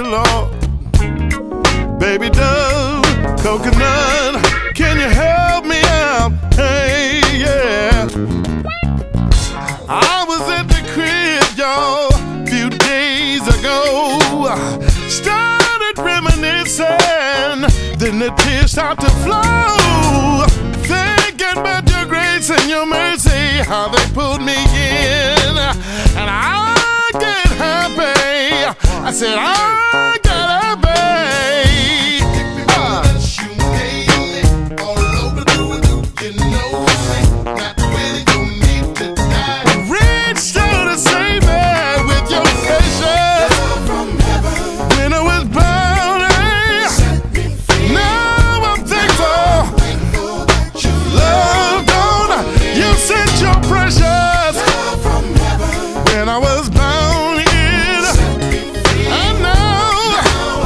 Lord. Baby Dove, coconut, can you help me out? Hey, yeah. I was at the crib, y'all, a few days ago. Started reminiscing, then the tears start to flow. Thinking about your grace and your mercy, how they pulled me in, and I get happy. I said I get happy. Reached out to save me with your patience. When I was bound, now I'm thankful. Love gone, you sent your precious. When I was bound in, and now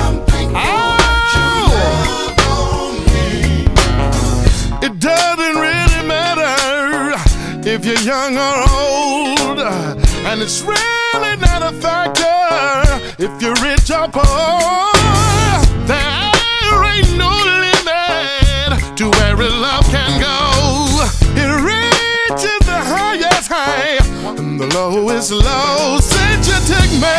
it doesn't really matter if you're young or old, and it's really not a factor if you're rich or poor. There ain't no limit to where love can go. It reaches the highest high and the lowest low. Since you took me,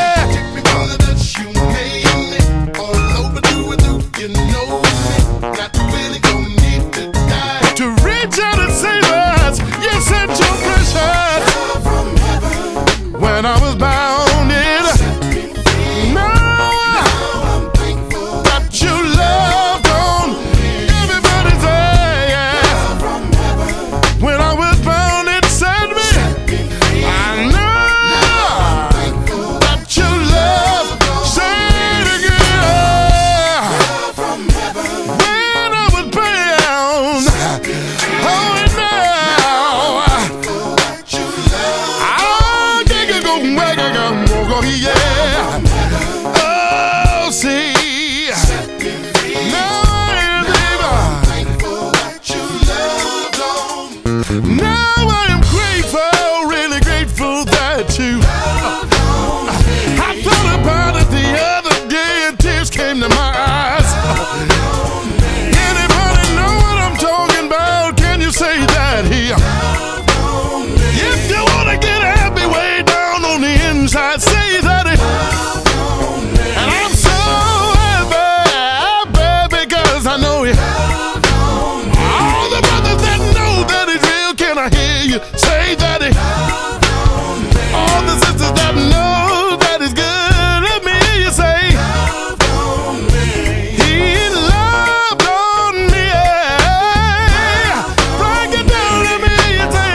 all overdue, you know me, not really gonna need to die. To reach out and save us, you sent your precious. When I was bounded, now I'm thankful that you loved on. Everybody say, yeah. When I was bounded, set me. I know that you love. Say it again. When I was bound, oh now. Yeah. Oh, see, now I am grateful, really grateful that you. I thought about it the other day and tears came to my eyes. Anybody know what I'm talking about? Can you say that here? If you wanna get happy way down on the inside, say that it. And I'm so happy because I know it. All the brothers that know that it's real, can I hear you say that it? All the sisters that know that it's good, let me hear you say. He loved on me, yeah. Break it down, let me hear you say.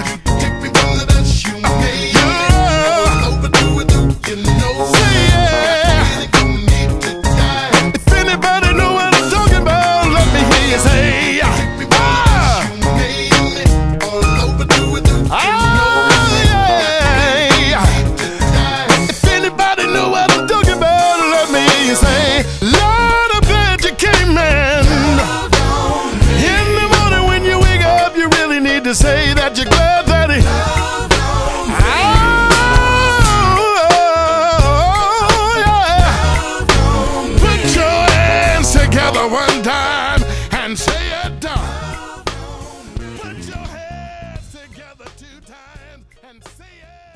If anybody know what I'm talking about, let me hear you say. If anybody know what I'm talking about, let me hear you say. Lord, I'm glad you came in. In the morning when you wake up, you really need to say that you're glad that it. Together one time and say it done. Put your hands together two times and say it.